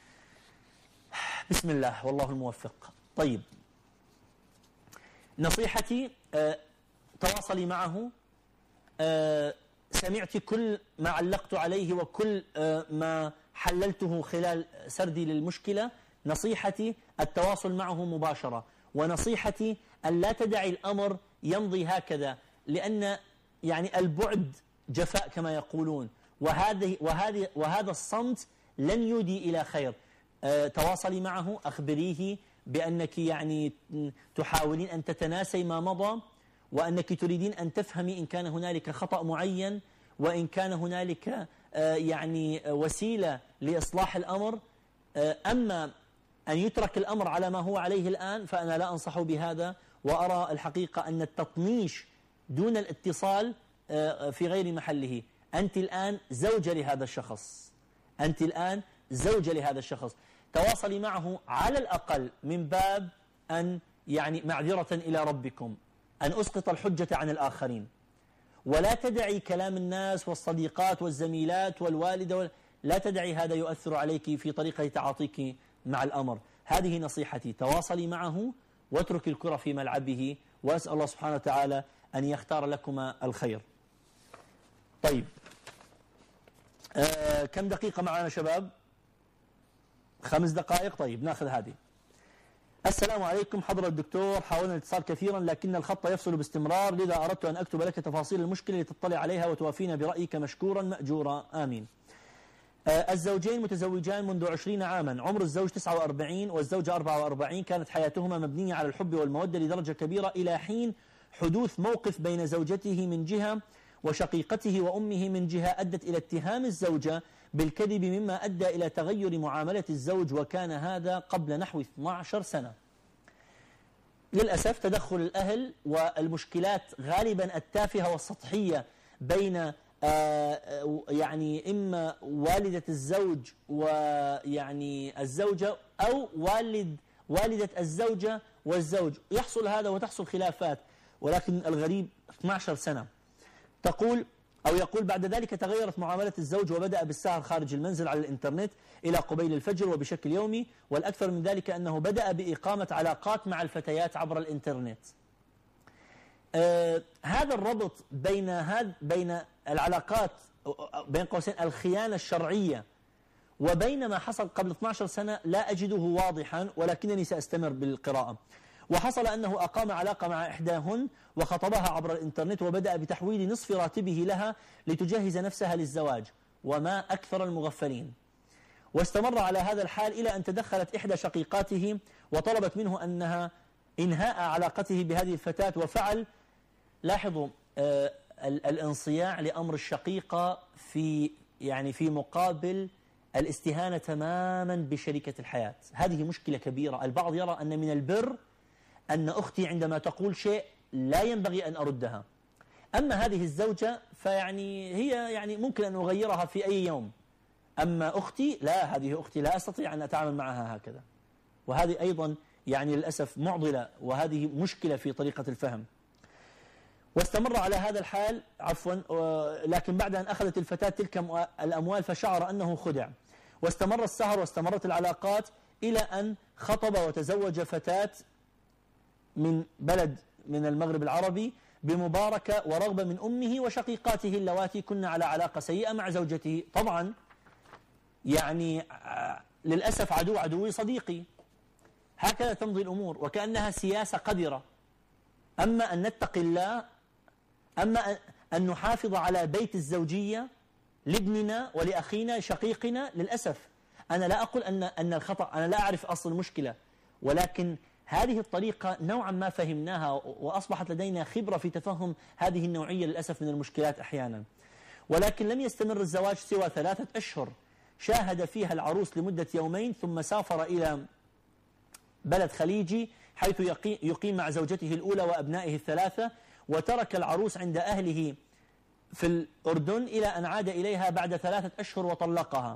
بسم الله والله الموفق. طيب، نصيحتي آه تواصلي معه. آه سمعت كل ما علقت عليه وكل آه ما حللته خلال سردي للمشكلة. نصيحتي التواصل معه مباشرة، ونصيحتي أن لا تدعي الأمر يمضي هكذا، لأن يعني البعد جفاء كما يقولون، وهذه وهذه وهذا الصمت لن يودي إلى خير. أه تواصلي معه، أخبريه بأنك يعني تحاولين أن تتناسي ما مضى، وأنك تريدين أن تفهمي إن كان هنالك خطأ معين، وإن كان هنالك أه يعني وسيلة لإصلاح الأمر. أه أما أن يترك الأمر على ما هو عليه الآن فأنا لا أنصح بهذا، وأرى الحقيقة أن التطنيش دون الاتصال في غير محله. أنت الآن زوجة لهذا الشخص، أنت الآن زوجة لهذا الشخص. تواصلي معه على الأقل من باب أن يعني معذرة إلى ربكم، أن أسقط الحجة عن الآخرين، ولا تدعي كلام الناس والصديقات والزميلات والوالدة، لا تدعي هذا يؤثر عليك في طريقة تعاطيك مع الأمر. هذه نصيحتي، تواصلي معه واترك الكرة في ملعبه، وأسأل الله سبحانه وتعالى أن يختار لكما الخير. طيب، آه كم دقيقة معنا شباب؟ خمس دقائق. طيب ناخذ هذه. السلام عليكم حضرة الدكتور، حاولنا الاتصال كثيرا لكن الخط يفصل باستمرار، لذا أردت أن أكتب لك تفاصيل المشكلة لتطلع عليها وتوافينا برأيك مشكورا مأجورا، آمين. آه الزوجين متزوجان منذ عشرين عاما، عمر الزوج تسعة وأربعين والزوجة أربعة وأربعين، كانت حياتهما مبنية على الحب والمودة لدرجة كبيرة، إلى حين حدوث موقف بين زوجته من جهة وشقيقته وأمه من جهة أدت إلى اتهام الزوجة بالكذب، مما أدى إلى تغير معاملة الزوج، وكان هذا قبل نحو اثنتي عشرة سنة. للأسف تدخل الأهل والمشكلات غالبا التافهة والسطحية بين يعني إما والدة الزوج ويعني الزوجة أو والد والدة الزوجة والزوج، يحصل هذا وتحصل خلافات. ولكن الغريب اثنتي عشرة سنة. تقول أو يقول بعد ذلك تغيرت معاملة الزوج وبدأ بالسهر خارج المنزل على الإنترنت إلى قبيل الفجر وبشكل يومي، والأكثر من ذلك أنه بدأ بإقامة علاقات مع الفتيات عبر الإنترنت. آه هذا الربط بين هذا بين العلاقات بين قوسين الخيانة الشرعية وبين ما حصل قبل اثنتي عشرة سنة لا أجده واضحا، ولكنني سأستمر بالقراءة. وحصل أنه أقام علاقة مع إحداهن وخطبها عبر الإنترنت وبدأ بتحويل نصف راتبه لها لتجهز نفسها للزواج، وما أكثر المغفلين. واستمر على هذا الحال إلى أن تدخلت إحدى شقيقاته وطلبت منه أنها إنهاء علاقته بهذه الفتاة، وفعل لاحظوا آه الانصياع لأمر الشقيقة في يعني في مقابل الاستهانة تماما بشريكة الحياة. هذه مشكلة كبيرة. البعض يرى أن من البر أن أختي عندما تقول شيء لا ينبغي أن أردها، أما هذه الزوجة فيعني هي يعني ممكن أن أغيرها في أي يوم، أما أختي لا، هذه أختي لا أستطيع أن أتعامل معها هكذا. وهذه أيضا يعني للأسف معضلة، وهذه مشكلة في طريقة الفهم. واستمر على هذا الحال عفوا لكن بعد أن أخذت الفتاة تلك الأموال فشعر أنه خدع، واستمر السهر واستمرت العلاقات إلى أن خطب وتزوج فتاة من بلد من المغرب العربي بمباركة ورغبة من أمه وشقيقاته اللواتي كن على علاقة سيئة مع زوجته. طبعا يعني للأسف عدو عدوي صديقي، هكذا تمضي الأمور وكأنها سياسة قذرة. أما أن نتقي الله، أما أن نحافظ على بيت الزوجية لابننا ولأخينا شقيقنا، للأسف أنا لا أقول أن أن الخطأ، أنا لا أعرف أصل المشكلة، ولكن هذه الطريقة نوعا ما فهمناها وأصبحت لدينا خبرة في تفهم هذه النوعية للأسف من المشكلات أحيانا. ولكن لم يستمر الزواج سوى ثلاثة أشهر شاهد فيها العروس لمدة يومين، ثم سافر إلى بلد خليجي حيث يقيم مع زوجته الأولى وأبنائه الثلاثة، وترك العروس عند أهله في الأردن إلى أن عاد إليها بعد ثلاثة أشهر وطلقها.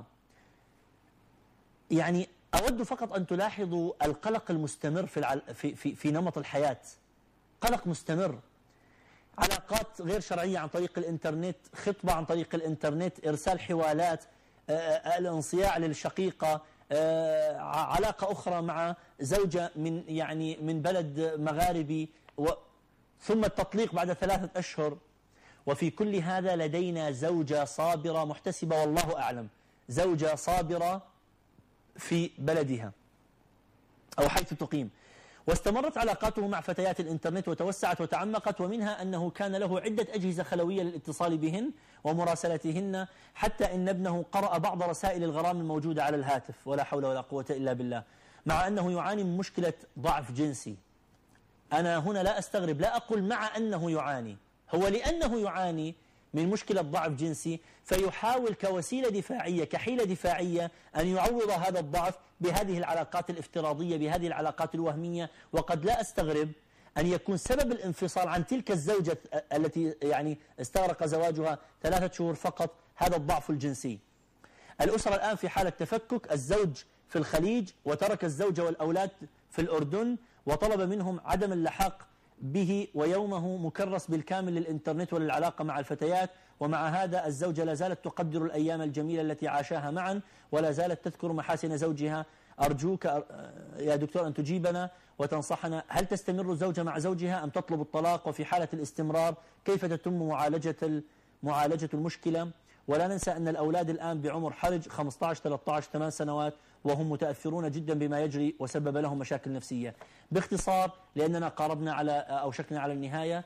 يعني أود فقط أن تلاحظوا القلق المستمر في, العل... في, في, في نمط الحياة، قلق مستمر، علاقات غير شرعية عن طريق الإنترنت، خطبة عن طريق الإنترنت، إرسال حوالات، آه الانصياع للشقيقة، آه علاقة أخرى مع زوجة من يعني من بلد مغاربي، و... ثم التطليق بعد ثلاثة أشهر. وفي كل هذا لدينا زوجة صابرة محتسبة والله أعلم، زوجة صابرة في بلدها أو حيث تقيم. واستمرت علاقاته مع فتيات الإنترنت وتوسعت وتعمقت، ومنها أنه كان له عدة أجهزة خلوية للاتصال بهن ومراسلتهن، حتى إن ابنه قرأ بعض رسائل الغرام الموجودة على الهاتف، ولا حول ولا قوة إلا بالله، مع أنه يعاني من مشكلة ضعف جنسي. أنا هنا لا أستغرب، لا أقول مع أنه يعاني، هو لأنه يعاني من مشكلة ضعف جنسي فيحاول كوسيلة دفاعية كحيلة دفاعية أن يعوض هذا الضعف بهذه العلاقات الافتراضية، بهذه العلاقات الوهمية. وقد لا أستغرب أن يكون سبب الانفصال عن تلك الزوجة التي يعني استغرق زواجها ثلاثة شهور فقط هذا الضعف الجنسي. الأسرة الآن في حالة تفكك، الزوج في الخليج وترك الزوجة والأولاد في الأردن، وطلب منهم عدم اللحاق به، ويومه مكرس بالكامل للإنترنت وللعلاقة مع الفتيات. ومع هذا الزوجة لا زالت تقدر الأيام الجميلة التي عاشاها معا، ولا زالت تذكر محاسن زوجها. أرجوك يا دكتور أن تجيبنا وتنصحنا، هل تستمر الزوجة مع زوجها أم تطلب الطلاق؟ وفي حالة الاستمرار كيف تتم معالجة معالجة المشكلة؟ ولا ننسى أن الأولاد الآن بعمر حرج خمسة عشر ثلاثة عشر ثمان سنوات، وهم متأثرون جدا بما يجري وسبب لهم مشاكل نفسية. باختصار لأننا قاربنا على أو شكنا على النهاية،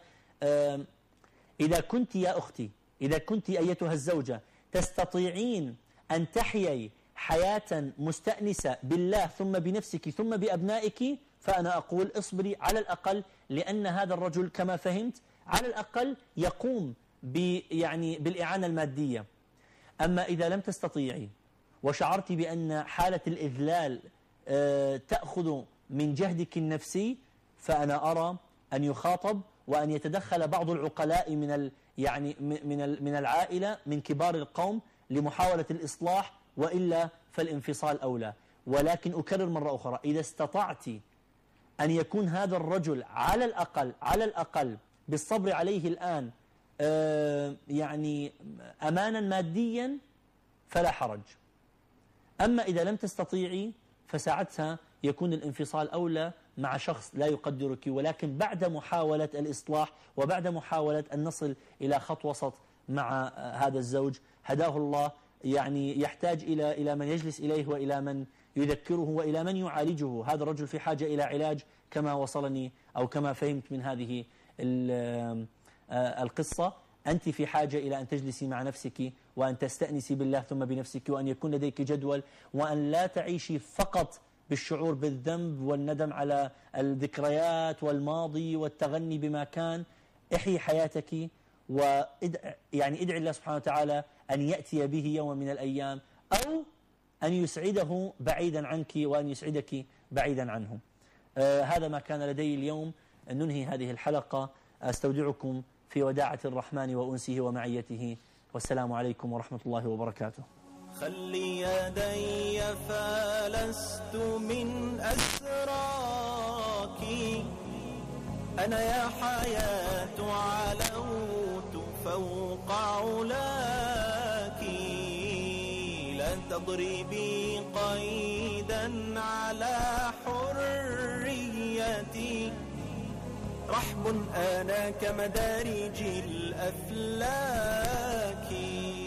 إذا كنت يا أختي، إذا كنت أيتها الزوجة تستطيعين أن تحيي حياة مستأنسة بالله ثم بنفسك ثم بأبنائك، فأنا أقول اصبري على الأقل، لأن هذا الرجل كما فهمت على الأقل يقوم يعني بالإعانة المادية. أما إذا لم تستطيعي وشعرت بأن حالة الإذلال تأخذ من جهدك النفسي، فأنا أرى أن يخاطب وأن يتدخل بعض العقلاء من يعني من من العائلة من كبار القوم لمحاولة الإصلاح، وإلا فالانفصال أولى. ولكن أكرر مرة أخرى، إذا استطعت أن يكون هذا الرجل على الأقل على الأقل بالصبر عليه الآن يعني أمانا ماديا فلا حرج. أما إذا لم تستطيعي فساعتها يكون الانفصال أولى مع شخص لا يقدرك، ولكن بعد محاولة الإصلاح وبعد محاولة أن نصل إلى خط وسط مع هذا الزوج هداه الله. يعني يحتاج إلى إلى من يجلس إليه وإلى من يذكره وإلى من يعالجه. هذا الرجل في حاجة إلى علاج كما وصلني أو كما فهمت من هذه القصة. أنت في حاجة إلى أن تجلسي مع نفسك وأن تستأنسي بالله ثم بنفسك، وأن يكون لديك جدول، وأن لا تعيشي فقط بالشعور بالذنب والندم على الذكريات والماضي والتغني بما كان. احيي حياتك وادع يعني ادعي الله سبحانه وتعالى أن يأتي به يوم من الأيام، أو أن يسعده بعيدا عنك وأن يسعدك بعيدا عنه. آه هذا ما كان لدي اليوم. ننهي هذه الحلقة. أستودعكم في وداعة الرحمن وأنسه ومعيته، والسلام عليكم ورحمة الله وبركاته. خلي يدي فلست من أسراك، أنا يا حياة علوت فوق علاك، لا تضربي قيدا على حريتي، رحب أنا كمدارج الأفلاك.